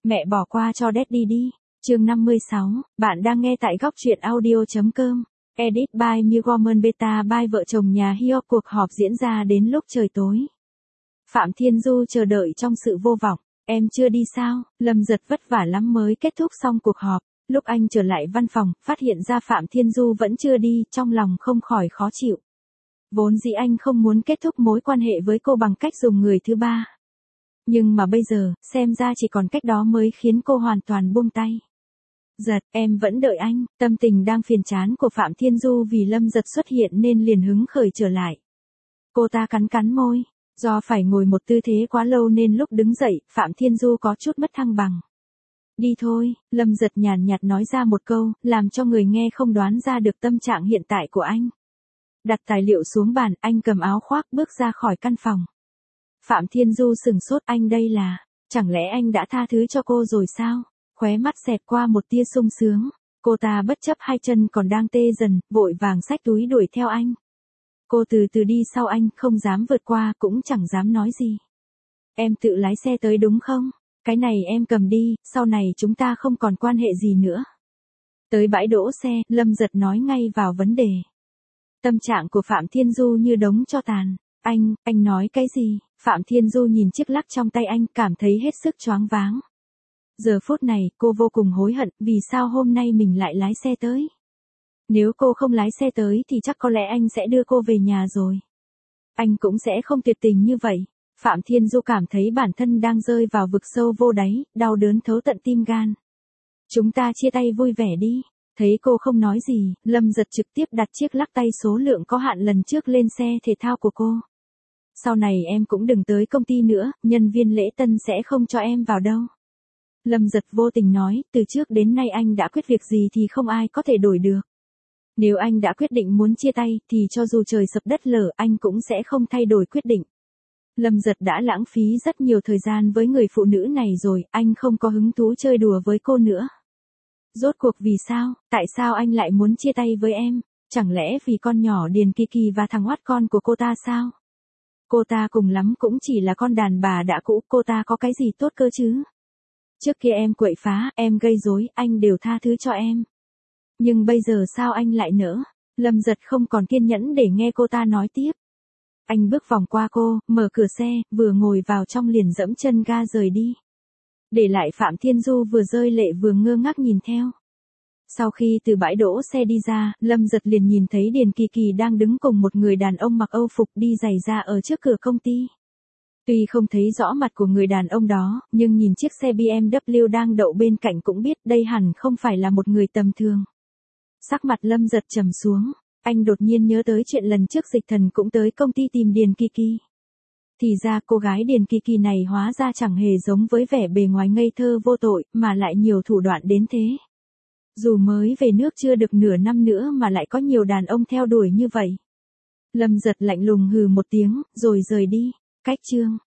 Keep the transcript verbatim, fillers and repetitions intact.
Mẹ bỏ qua cho Daddy đi. Chương năm mươi sáu, bạn đang nghe tại góc truyện audio.com. Edit by Mugorman Beta by vợ chồng nhà Hyo. Cuộc họp diễn ra đến lúc trời tối. Phạm Thiên Du chờ đợi trong sự vô vọng. Em chưa đi sao? Lâm Giật vất vả lắm mới kết thúc xong cuộc họp. Lúc anh trở lại văn phòng, phát hiện ra Phạm Thiên Du vẫn chưa đi, trong lòng không khỏi khó chịu. Vốn dĩ anh không muốn kết thúc mối quan hệ với cô bằng cách dùng người thứ ba. Nhưng mà bây giờ, xem ra chỉ còn cách đó mới khiến cô hoàn toàn buông tay. Giật, em vẫn đợi anh. Tâm tình đang phiền chán của Phạm Thiên Du vì Lâm Giật xuất hiện nên liền hứng khởi trở lại. Cô ta cắn cắn môi. Do phải ngồi một tư thế quá lâu nên lúc đứng dậy, Phạm Thiên Du có chút mất thăng bằng. Đi thôi, Lâm Giật nhàn nhạt nói ra một câu, làm cho người nghe không đoán ra được tâm trạng hiện tại của anh. Đặt tài liệu xuống bàn, anh cầm áo khoác bước ra khỏi căn phòng. Phạm Thiên Du sừng sốt, anh đây là, chẳng lẽ anh đã tha thứ cho cô rồi sao? Khóe mắt xẹt qua một tia sung sướng. Cô ta bất chấp hai chân còn đang tê dần, vội vàng xách túi đuổi theo anh. Cô từ từ đi sau anh, không dám vượt qua, cũng chẳng dám nói gì. Em tự lái xe tới đúng không? Cái này em cầm đi, sau này chúng ta không còn quan hệ gì nữa. Tới bãi đỗ xe, Lâm Giật nói ngay vào vấn đề. Tâm trạng của Phạm Thiên Du như đống tro tàn. Anh, anh nói cái gì? Phạm Thiên Du nhìn chiếc lắc trong tay anh, cảm thấy hết sức choáng váng. Giờ phút này, cô vô cùng hối hận, vì sao hôm nay mình lại lái xe tới. Nếu cô không lái xe tới thì chắc có lẽ anh sẽ đưa cô về nhà rồi. Anh cũng sẽ không tuyệt tình như vậy. Phạm Thiên Du cảm thấy bản thân đang rơi vào vực sâu vô đáy, đau đớn thấu tận tim gan. Chúng ta chia tay vui vẻ đi. Thấy cô không nói gì, Lâm Giật trực tiếp đặt chiếc lắc tay số lượng có hạn lần trước lên xe thể thao của cô. Sau này em cũng đừng tới công ty nữa, nhân viên lễ tân sẽ không cho em vào đâu. Lâm Giật vô tình nói, từ trước đến nay anh đã quyết việc gì thì không ai có thể đổi được. Nếu anh đã quyết định muốn chia tay, thì cho dù trời sập đất lở anh cũng sẽ không thay đổi quyết định. Lâm Giật đã lãng phí rất nhiều thời gian với người phụ nữ này rồi, anh không có hứng thú chơi đùa với cô nữa. Rốt cuộc vì sao, tại sao anh lại muốn chia tay với em? Chẳng lẽ vì con nhỏ Điền Kỳ Kỳ và thằng oát con của cô ta sao? Cô ta cùng lắm cũng chỉ là con đàn bà đã cũ, cô ta có cái gì tốt cơ chứ? Trước kia em quậy phá, em gây rối, anh đều tha thứ cho em. Nhưng bây giờ sao anh lại nỡ? Lâm Giật không còn kiên nhẫn để nghe cô ta nói tiếp. Anh bước vòng qua cô, mở cửa xe, vừa ngồi vào trong liền dẫm chân ga rời đi. Để lại Phạm Thiên Du vừa rơi lệ vừa ngơ ngác nhìn theo. Sau khi từ bãi đỗ xe đi ra, Lâm Giật liền nhìn thấy Điền Kỳ Kỳ đang đứng cùng một người đàn ông mặc Âu phục đi giày ra ở trước cửa công ty. Tuy không thấy rõ mặt của người đàn ông đó, nhưng nhìn chiếc xe bê em vê đang đậu bên cạnh cũng biết đây hẳn không phải là một người tầm thường. Sắc mặt Lâm Giật trầm xuống, anh đột nhiên nhớ tới chuyện lần trước Dịch Thần cũng tới công ty tìm Điền Kỳ Kỳ. Thì ra cô gái Điền Kỳ Kỳ này hóa ra chẳng hề giống với vẻ bề ngoài ngây thơ vô tội, mà lại nhiều thủ đoạn đến thế. Dù mới về nước chưa được nửa năm nữa mà lại có nhiều đàn ông theo đuổi như vậy. Lâm Giật lạnh lùng hừ một tiếng, rồi rời đi. Cách chương